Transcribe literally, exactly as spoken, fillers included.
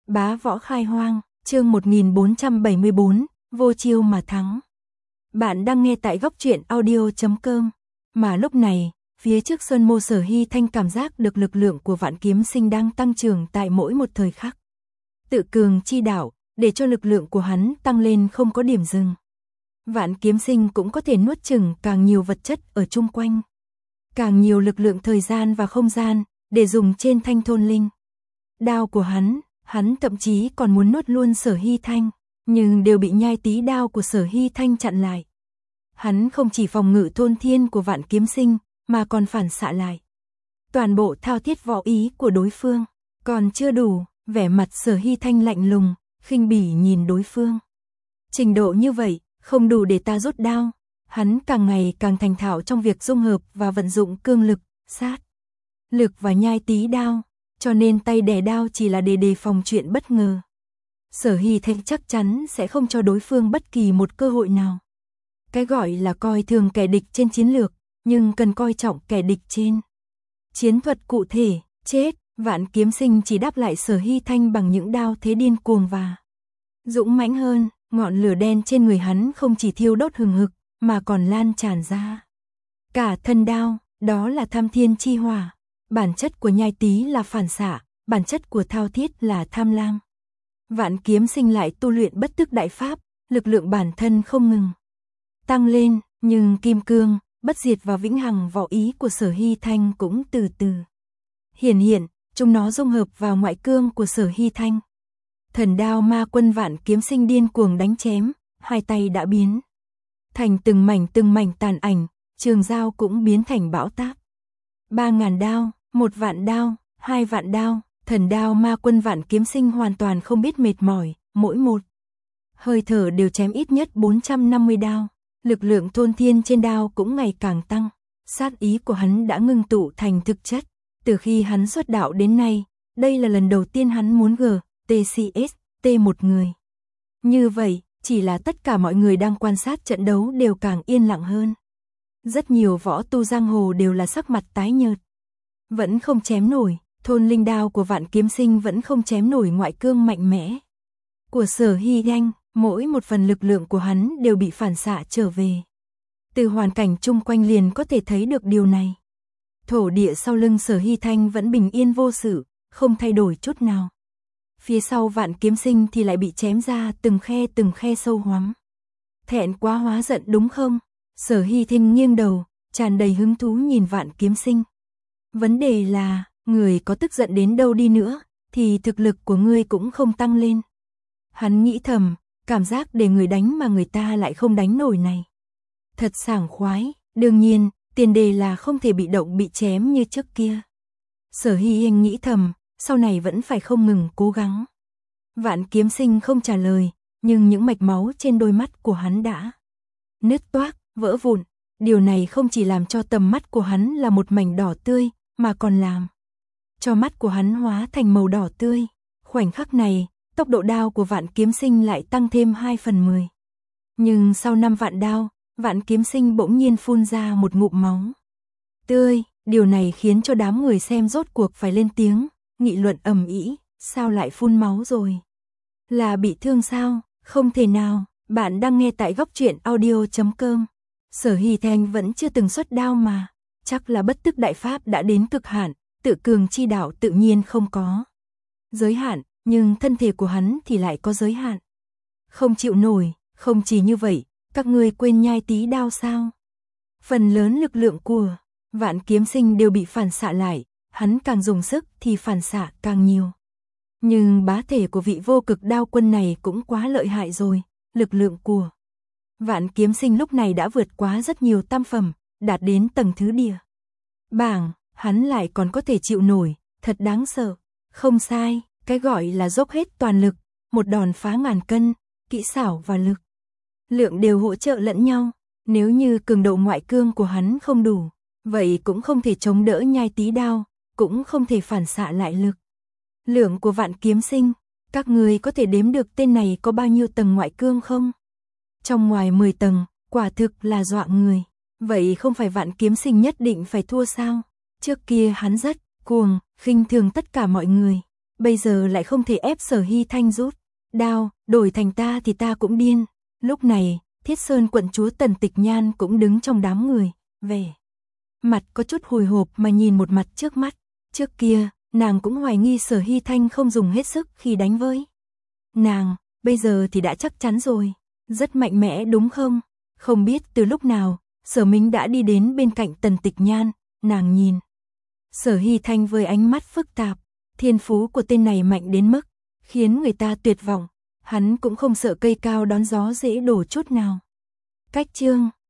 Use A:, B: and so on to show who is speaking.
A: Bá võ khai hoang, chương một nghìn bốn trăm bảy mươi tư, vô chiêu mà thắng. Bạn đang nghe tại góc truyện audio chấm com. Mà lúc này, phía trước Sơn Mô Sở Hy Thanh cảm giác được lực lượng của Vạn Kiếm Sinh đang tăng trưởng tại mỗi một thời khắc. Tự cường chi đạo, để cho lực lượng của hắn tăng lên không có điểm dừng. Vạn Kiếm Sinh cũng có thể nuốt chửng càng nhiều vật chất ở chung quanh. Càng nhiều lực lượng thời gian và không gian, để dùng trên Thanh Thôn Linh. Đao của hắn, hắn thậm chí còn muốn nuốt luôn Sở Hy Thanh, nhưng đều bị nhai tí đao của Sở Hy Thanh chặn lại. Hắn không chỉ phòng ngự thôn thiên của Vạn Kiếm Sinh, mà còn phản xạ lại. Toàn bộ thao thiết võ ý của đối phương, còn chưa đủ, vẻ mặt Sở Hy Thanh lạnh lùng, khinh bỉ nhìn đối phương. Trình độ như vậy, không đủ để ta rút đao. Hắn càng ngày càng thành thạo trong việc dung hợp và vận dụng cương lực, sát lực và nhai tí đao, cho nên tay đè đao chỉ là để đề phòng chuyện bất ngờ. Sở Hy Thanh chắc chắn sẽ không cho đối phương bất kỳ một cơ hội nào. Cái gọi là coi thường kẻ địch trên chiến lược, nhưng cần coi trọng kẻ địch trên chiến thuật cụ thể. Chết, Vạn Kiếm Sinh chỉ đáp lại Sở Hy Thanh bằng những đao thế điên cuồng và dũng mãnh hơn. Ngọn lửa đen trên người hắn không chỉ thiêu đốt hừng hực, mà còn lan tràn ra cả thân đao, đó là tham thiên chi hỏa. Bản chất của nhai tí là phản xạ, bản chất của thao thiết là tham lam. Vạn Kiếm Sinh lại tu luyện bất tức đại pháp, lực lượng bản thân không ngừng tăng lên, nhưng kim cương, bất diệt và vĩnh hằng võ ý của Sở Hy Thanh cũng từ từ hiển hiện, chúng nó dung hợp vào ngoại cương của Sở Hy Thanh. Thần đao ma quân Vạn Kiếm Sinh điên cuồng đánh chém, hai tay đã biến thành từng mảnh từng mảnh tàn ảnh, trường dao cũng biến thành bão táp. Ba ngàn đao, một vạn đao, hai vạn đao, thần đao ma quân Vạn Kiếm Sinh hoàn toàn không biết mệt mỏi, mỗi một hơi thở đều chém ít nhất bốn trăm năm mươi đao. Lực lượng thôn thiên trên đao cũng ngày càng tăng, sát ý của hắn đã ngưng tụ thành thực chất. Từ khi hắn xuất đạo đến nay, đây là lần đầu tiên hắn muốn G, T C S, T một người. Như vậy, chỉ là tất cả mọi người đang quan sát trận đấu đều càng yên lặng hơn. Rất nhiều võ tu giang hồ đều là sắc mặt tái nhợt. Vẫn không chém nổi, thôn linh đao của Vạn Kiếm Sinh vẫn không chém nổi ngoại cương mạnh mẽ của Sở Hy Thanh. Mỗi một phần lực lượng của hắn đều bị phản xạ trở về. Từ hoàn cảnh chung quanh liền có thể thấy được điều này. Thổ địa sau lưng Sở Hy Thanh vẫn bình yên vô sự, không thay đổi chút nào. Phía sau Vạn Kiếm Sinh thì lại bị chém ra từng khe từng khe sâu hoắm. Thẹn quá hóa giận đúng không? Sở Hy Thanh nghiêng đầu, tràn đầy hứng thú nhìn Vạn Kiếm Sinh. Vấn đề là, người có tức giận đến đâu đi nữa, thì thực lực của ngươi cũng không tăng lên. Hắn nghĩ thầm, cảm giác để người đánh mà người ta lại không đánh nổi này. Thật sảng khoái, đương nhiên, tiền đề là không thể bị động bị chém như trước kia. Sở Hy Thanh nghĩ thầm, sau này vẫn phải không ngừng cố gắng. Vạn Kiếm Sinh không trả lời, nhưng những mạch máu trên đôi mắt của hắn đã nứt toác, vỡ vụn. Điều này không chỉ làm cho tầm mắt của hắn là một mảnh đỏ tươi, mà còn làm cho mắt của hắn hóa thành màu đỏ tươi. Khoảnh khắc này, tốc độ đao của Vạn Kiếm Sinh lại tăng thêm hai phần mười. Nhưng sau năm vạn đao, Vạn Kiếm Sinh bỗng nhiên phun ra một ngụm máu tươi. Điều này khiến cho đám người xem rốt cuộc phải lên tiếng, nghị luận ầm ĩ. Sao lại phun máu rồi? Là bị thương sao? Không thể nào. Bạn đang nghe tại góc truyện audio chấm com. Sở Hy Thanh vẫn chưa từng xuất đao mà. Chắc là bất tức đại pháp đã đến cực hạn, tự cường chi đạo tự nhiên không có giới hạn. Nhưng thân thể của hắn thì lại có giới hạn. Không chịu nổi, không chỉ như vậy, các ngươi quên nhai tí đao sao? Phần lớn lực lượng của Vạn Kiếm Sinh đều bị phản xạ lại, hắn càng dùng sức thì phản xạ càng nhiều. Nhưng bá thể của vị vô cực đao quân này cũng quá lợi hại rồi, lực lượng của Vạn Kiếm Sinh lúc này đã vượt quá rất nhiều tam phẩm, đạt đến tầng thứ địa bảng, hắn lại còn có thể chịu nổi, thật đáng sợ. Không sai. Cái gọi là dốc hết toàn lực, một đòn phá ngàn cân, kỹ xảo và lực lượng đều hỗ trợ lẫn nhau. Nếu như cường độ ngoại cương của hắn không đủ, vậy cũng không thể chống đỡ nhai tí đao, cũng không thể phản xạ lại lực lượng của Vạn Kiếm Sinh. Các người có thể đếm được tên này có bao nhiêu tầng ngoại cương không? Trong ngoài mười tầng, quả thực là dọa người. Vậy không phải Vạn Kiếm Sinh nhất định phải thua sao? Trước kia hắn rất cuồng, khinh thường tất cả mọi người. bây giờ lại không thể ép Sở Hy Thanh rút đao, đổi thành ta thì ta cũng điên. Lúc này, Thiết Sơn quận chúa Tần Tịch Nhan cũng đứng trong đám người, về. Mặt có chút hồi hộp mà nhìn một mặt trước mắt. Trước kia, nàng cũng hoài nghi Sở Hy Thanh không dùng hết sức khi đánh với nàng, bây giờ thì đã chắc chắn rồi. Rất mạnh mẽ đúng không? Không biết từ lúc nào, Sở Minh đã đi đến bên cạnh Tần Tịch Nhan, nàng nhìn. Sở Hy Thanh với ánh mắt phức tạp, thiên phú của tên này mạnh đến mức khiến người ta tuyệt vọng, hắn cũng không sợ cây cao đón gió dễ đổ chút nào. Cách chương